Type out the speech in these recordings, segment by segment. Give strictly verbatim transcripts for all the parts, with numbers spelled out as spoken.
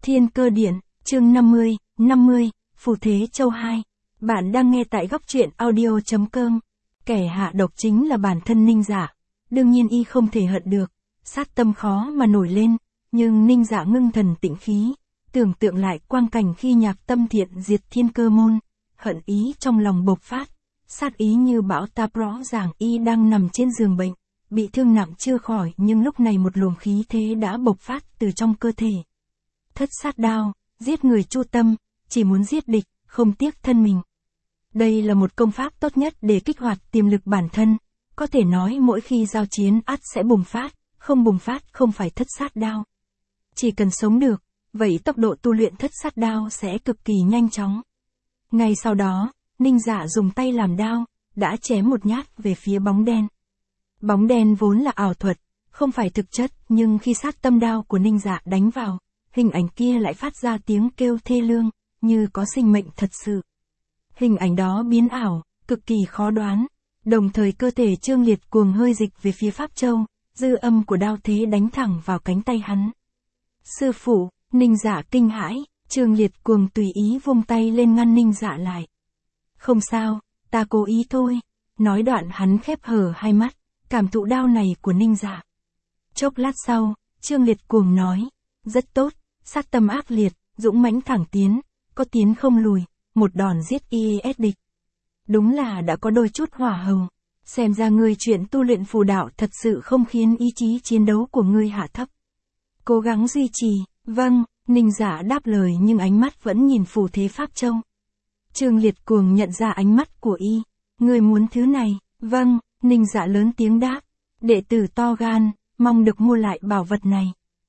Thiên Cơ Điện, chương năm mươi, năm mươi, Phù Thế Châu hai. Bạn đang nghe tại góc truyện audio.com. Kẻ hạ độc chính là bản thân Ninh Dạ. Đương nhiên y không thể hận được, sát tâm khó mà nổi lên, nhưng Ninh Dạ ngưng thần tĩnh khí, tưởng tượng lại quang cảnh khi Nhạc Tâm Thiện diệt Thiên Cơ môn, hận ý trong lòng bộc phát, sát ý như bão táp rõ ràng y đang nằm trên giường bệnh, bị thương nặng chưa khỏi nhưng lúc này một luồng khí thế đã bộc phát từ trong cơ thể. Thất sát đao, giết người chu tâm, chỉ muốn giết địch, không tiếc thân mình. Đây là một công pháp tốt nhất để kích hoạt tiềm lực bản thân, có thể nói mỗi khi giao chiến ắt sẽ bùng phát, không bùng phát không phải thất sát đao. Chỉ cần sống được, vậy tốc độ tu luyện thất sát đao sẽ cực kỳ nhanh chóng. Ngay sau đó, Ninh Dạ dùng tay làm đao, đã chém một nhát về phía bóng đen. Bóng đen vốn là ảo thuật, không phải thực chất, nhưng khi sát tâm đao của Ninh Dạ đánh vào, hình ảnh kia lại phát ra tiếng kêu thê lương, như có sinh mệnh thật sự. Hình ảnh đó biến ảo, cực kỳ khó đoán, đồng thời cơ thể Trương Liệt cuồng hơi dịch về phía Pháp Châu, dư âm của đao thế đánh thẳng vào cánh tay hắn. Sư phụ, Ninh Dạ kinh hãi, Trương Liệt cuồng tùy ý vung tay lên ngăn Ninh Dạ lại. Không sao, ta cố ý thôi, nói đoạn hắn khép hờ hai mắt, cảm thụ đao này của Ninh Dạ. Chốc lát sau, Trương Liệt cuồng nói, rất tốt, sát tâm ác liệt, dũng mãnh thẳng tiến, có tiến không lùi, một đòn giết i ét địch. Đúng là đã có đôi chút hỏa hồng, xem ra ngươi chuyện tu luyện phù đạo thật sự không khiến ý chí chiến đấu của ngươi hạ thấp. Cố gắng duy trì, vâng, Ninh Dạ đáp lời nhưng ánh mắt vẫn nhìn Phù Thế Pháp Châu. Trương Liệt cuồng nhận ra ánh mắt của y, ngươi muốn thứ này, vâng, Ninh Dạ lớn tiếng đáp, đệ tử to gan, mong được mua lại bảo vật này.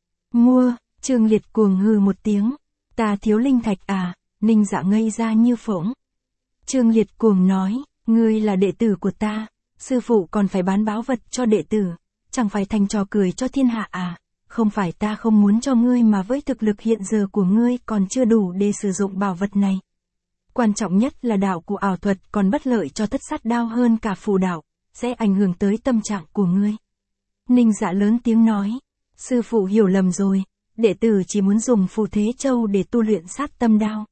Mua, Trương Liệt cuồng hừ một tiếng, ta thiếu linh thạch à, Ninh Dạ ngây ra như phỗng. Trương Liệt cuồng nói, ngươi là đệ tử của ta, sư phụ còn phải bán báu vật cho đệ tử, chẳng phải thành trò cười cho thiên hạ à, không phải ta không muốn cho ngươi mà với thực lực hiện giờ của ngươi còn chưa đủ để sử dụng bảo vật này. Quan trọng nhất là đạo của ảo thuật còn bất lợi cho thất sát đao hơn cả phù đạo, sẽ ảnh hưởng tới tâm trạng của ngươi. Ninh Dạ lớn tiếng nói, sư phụ hiểu lầm rồi, đệ tử chỉ muốn dùng Phù Thế Châu để tu luyện sát tâm đao.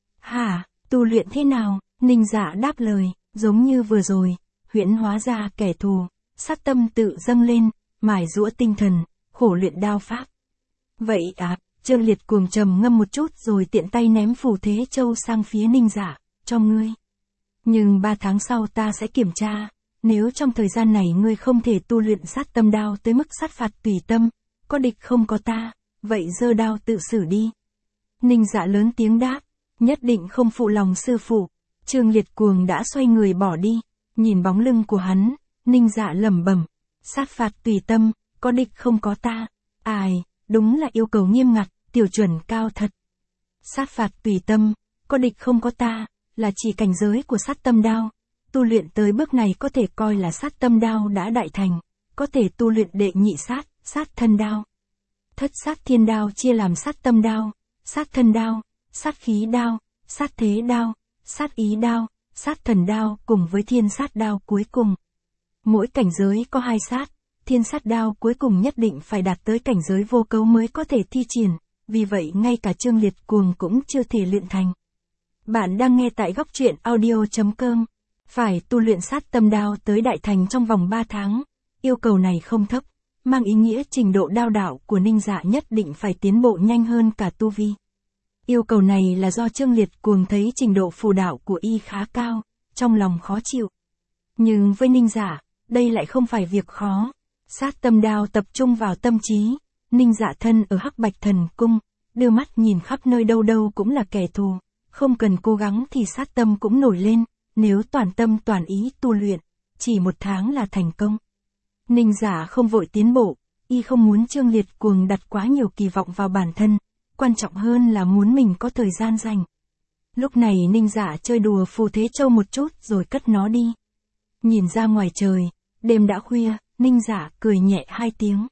Hả, tu luyện thế nào? Ninh Dạ đáp lời, giống như vừa rồi, huyễn hóa ra kẻ thù, sát tâm tự dâng lên, mài giũa tinh thần, khổ luyện đao pháp. Vậy à, Trương Liệt cuồng trầm ngâm một chút rồi tiện tay ném Phù Thế Châu sang phía Ninh Dạ, cho ngươi. Nhưng ba tháng sau ta sẽ kiểm tra, nếu trong thời gian này ngươi không thể tu luyện sát tâm đao tới mức sát phạt tùy tâm, có địch không có ta, vậy giơ đao tự xử đi. Ninh Dạ lớn tiếng đáp, nhất định không phụ lòng sư phụ. Trương Liệt cuồng đã xoay người bỏ đi, nhìn bóng lưng của hắn, Ninh Dạ lẩm bẩm, sát phạt tùy tâm, có địch không có ta, ai, đúng là yêu cầu nghiêm ngặt, tiêu chuẩn cao thật. Sát phạt tùy tâm, có địch không có ta, là chỉ cảnh giới của sát tâm đao, tu luyện tới bước này có thể coi là sát tâm đao đã đại thành, có thể tu luyện đệ nhị sát, sát thân đao. Thất sát thiên đao chia làm sát tâm đao, sát thân đao, sát khí đao, sát thế đao, sát ý đao, sát thần đao cùng với thiên sát đao cuối cùng. Mỗi cảnh giới có hai sát, thiên sát đao cuối cùng nhất định phải đạt tới cảnh giới vô cấu mới có thể thi triển, vì vậy ngay cả Trương Liệt cuồng cũng chưa thể luyện thành. Bạn đang nghe tại góc truyện audio.com. Phải tu luyện sát tâm đao tới đại thành trong vòng ba tháng, yêu cầu này không thấp, mang ý nghĩa trình độ đao đạo của Ninh Dạ nhất định phải tiến bộ nhanh hơn cả tu vi. Yêu cầu này là do Trương Liệt cuồng thấy trình độ phù đạo của y khá cao, trong lòng khó chịu. Nhưng với Ninh Dạ, đây lại không phải việc khó. Sát tâm đao tập trung vào tâm trí, Ninh Dạ thân ở Hắc Bạch Thần Cung, đưa mắt nhìn khắp nơi đâu đâu cũng là kẻ thù, không cần cố gắng thì sát tâm cũng nổi lên, nếu toàn tâm toàn ý tu luyện, chỉ một tháng là thành công. Ninh Dạ không vội tiến bộ, y không muốn Trương Liệt cuồng đặt quá nhiều kỳ vọng vào bản thân, quan trọng hơn là muốn mình có thời gian dành. Lúc này Ninh Dạ chơi đùa Phù Thế Châu một chút rồi cất nó đi. Nhìn ra ngoài trời, đêm đã khuya, Ninh Dạ cười nhẹ hai tiếng.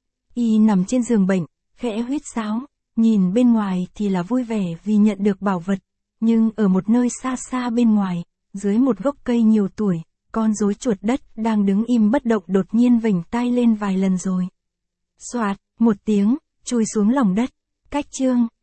Y nằm trên giường bệnh, khẽ huýt sáo, nhìn bên ngoài thì là vui vẻ vì nhận được bảo vật, nhưng ở một nơi xa xa bên ngoài, dưới một gốc cây nhiều tuổi, con rối chuột đất đang đứng im bất động đột nhiên vểnh tai lên vài lần rồi. Xoạt, một tiếng, chui xuống lòng đất. Cách chương